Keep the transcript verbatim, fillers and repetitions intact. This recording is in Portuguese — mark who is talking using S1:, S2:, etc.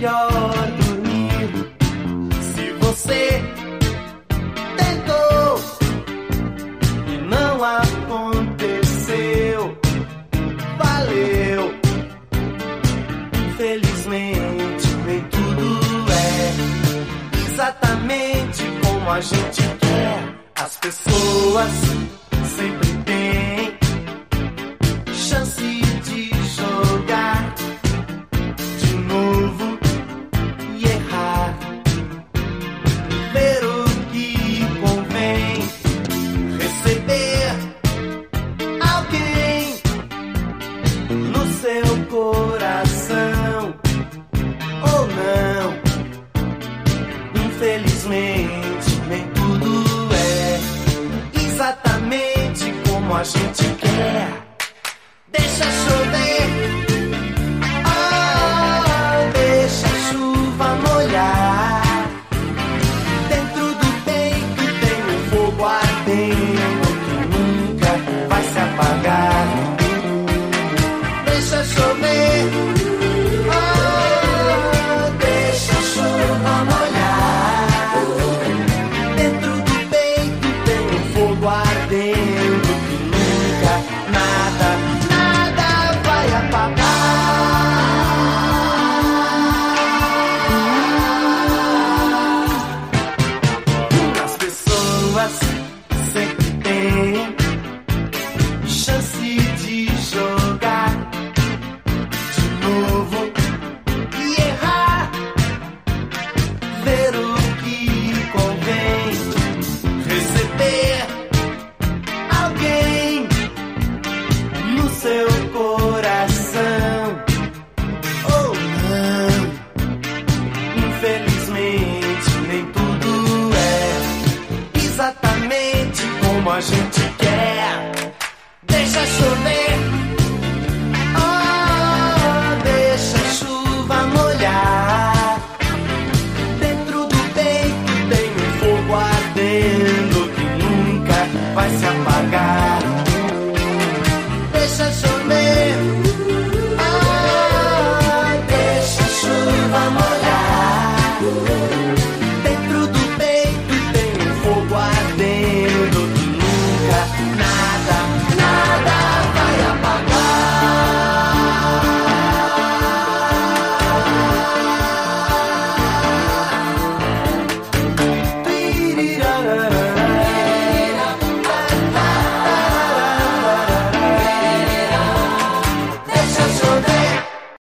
S1: melhor dormir. Se você tentou e não aconteceu, valeu. Infelizmente nem tudo é exatamente como a gente quer. As pessoas sempre têm chance de jogar de novo e errar, ver o que convém, receber alguém no seu coração ou não. Infelizmente nem tudo é exatamente como a gente quer. Deixa chover, oh, deixa a chuva molhar. Dentro do peito tem um fogo ardendo que nunca vai se apagar. Deixa chover, oh, deixa a chuva molhar. Dentro do peito tem um fogo ardendo que nunca, nada, nada vai apagar. As pessoas sempre têm chance de jogar de novo e errar, ver o que convém, receber alguém no seu coração ou não. Infelizmente nem tudo é exatamente como a gente quer. Deixa chover, oh, deixa a chuva molhar. Dentro do peito tem um fogo ardendo que nunca vai se apagar. Deixa chover.